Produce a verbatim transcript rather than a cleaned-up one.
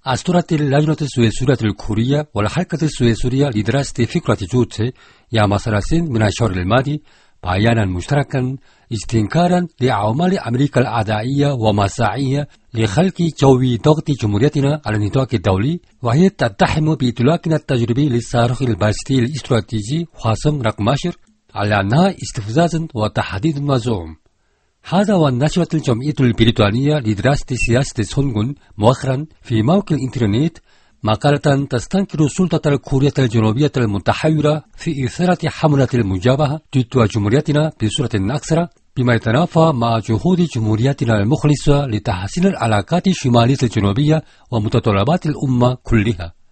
أسطرت اللجنة السويسرية الكورية والحركة السويسرية لدراسة فكرة جوتشي يوم ثلاثين من الشهر الماضي بيانا مشتركا استنكارا لأعمال أمريكا الأعدائية ومساعيها لخلق جو ضغط جمهوريتنا على النطاق الدولي، وهي تتهم بإطلاقنا التجريبي للصاروخ البالستي الاستراتيجي حواسم رقم عشرة على أنها استفزاز وتحديد مزعوم. هذا ونشرت الجمعية البريطانية لدراسة سياسة الصنغون مؤخرا في موقع الإنترنت مقالة تستنكر السلطة الكورية الجنوبية المتحورة في إثارة حملة المجابهة ضد جمهوريتنا بصورة أكثر، بما يتنافى مع جهود جمهوريتنا المخلصة لتحسين العلاقات الشمالية الجنوبية ومتطلبات الأمة كلها.